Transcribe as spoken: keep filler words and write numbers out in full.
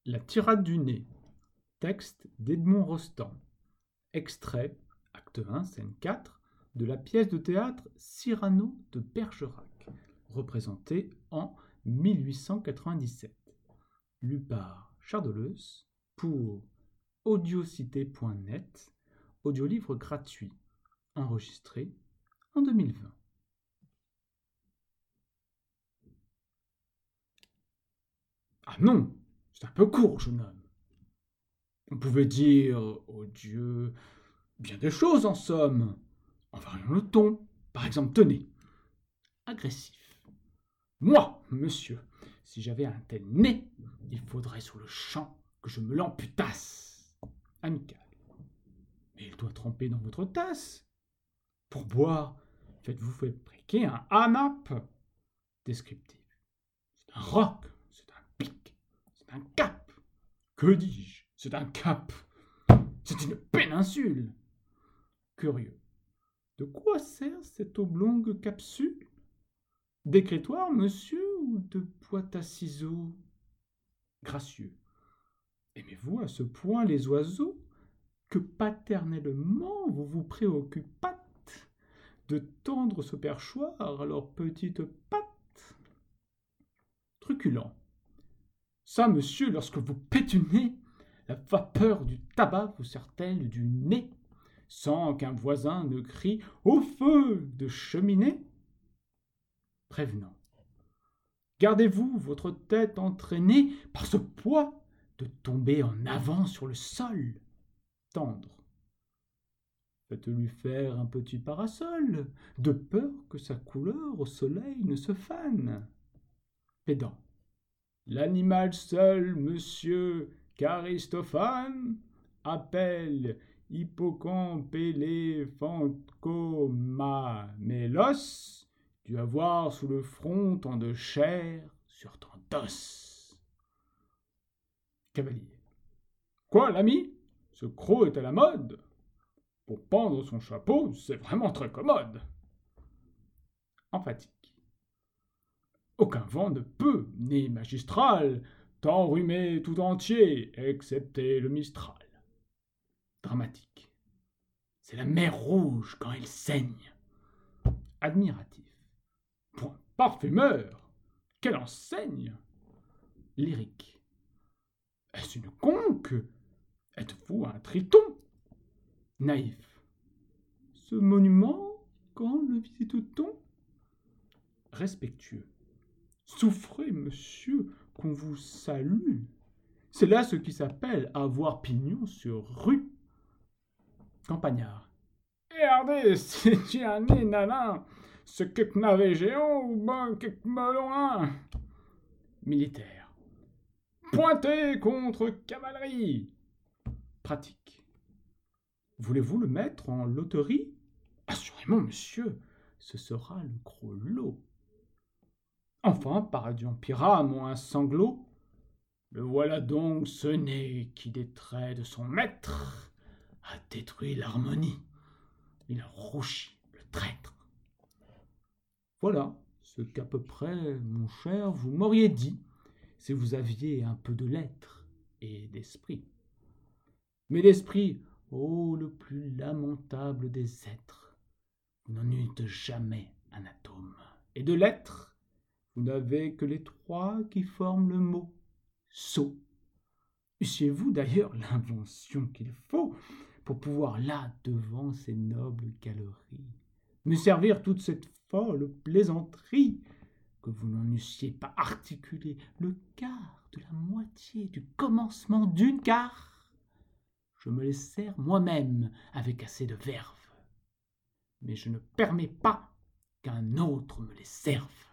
La tirade du nez. Texte d'Edmond Rostand. Extrait, acte un, scène quatre, de la pièce de théâtre Cyrano de Bergerac, représentée en mille huit cent quatre-vingt-dix-sept. Lu par Chardoleus pour audiocité point net, audiolivre gratuit, enregistré en deux mille vingt. Ah non, c'est un peu court, jeune homme. On pouvait dire, oh Dieu, bien des choses en somme, en variant le ton. Par exemple, tenez, agressif. Moi, monsieur, si j'avais un tel nez, il faudrait sur le champ que je me l'amputasse. Amical. Mais il doit tremper dans votre tasse. Pour boire, faites-vous fabriquer un hanap. Descriptif. C'est un roc, c'est un pic, c'est un cap. Que dis-je? C'est un cap. C'est une péninsule. Curieux. De quoi sert cette oblongue capsule? D'écritoire, monsieur, ou de boîte à ciseaux? Gracieux. Aimez-vous à ce point les oiseaux que paternellement vous vous préoccupâtes de tendre ce perchoir à leurs petites pattes? Truculent. Ça, monsieur, lorsque vous pétunez, la vapeur du tabac vous sert-elle du nez, sans qu'un voisin ne crie « Au feu de cheminée » Prévenant. Gardez-vous votre tête entraînée par ce poids de tomber en avant sur le sol. Tendre. Faites-lui faire un petit parasol, de peur que sa couleur au soleil ne se fane. Pédant. L'animal seul, monsieur qu'Aristophane appelle hippocampe éléphancomamélos, dû avoir sous le front tant de chair sur tant d'os. Cavalier. Quoi, l'ami? Ce croc est à la mode. Pour pendre son chapeau, c'est vraiment très commode. Emphatique. Aucun vent ne peut, né magistral, t'enrhumer tout entier, excepté le Mistral. Dramatique. C'est la mer rouge quand elle saigne. Admiratif. Point parfumeur, quelle enseigne! Lyrique. Est-ce une conque? Êtes-vous un triton? Naïf. Ce monument, quand le visite-t-on? Respectueux. Souffrez, monsieur, qu'on vous salue. C'est là ce qui s'appelle avoir pignon sur rue. Campagnard. Regardez, c'est un nez nanin, ce quelque navet géant ou ben quelque melon hein. Militaire. Pointez contre cavalerie. Pratique. Voulez-vous le mettre en loterie? Assurément, monsieur, ce sera le gros lot. Enfin, paradis pyram ou un sanglot, le voilà donc ce nez qui, des traits de son maître, a détruit l'harmonie. Il a rouchi le traître. Voilà ce qu'à peu près, mon cher, vous m'auriez dit si vous aviez un peu de lettres et d'esprit. Mais d'esprit, ô le plus lamentable des êtres, vous n'en eûtes jamais un atome. Et de lettres, vous n'avez que les trois qui forment le mot « sot ». Eussiez-vous d'ailleurs l'invention qu'il faut pour pouvoir là, devant ces nobles galeries, me servir toute cette folle plaisanterie, que vous n'en eussiez pas articulé le quart de la moitié du commencement d'une quart? Je me les sers moi-même avec assez de verve, mais je ne permets pas qu'un autre me les serve.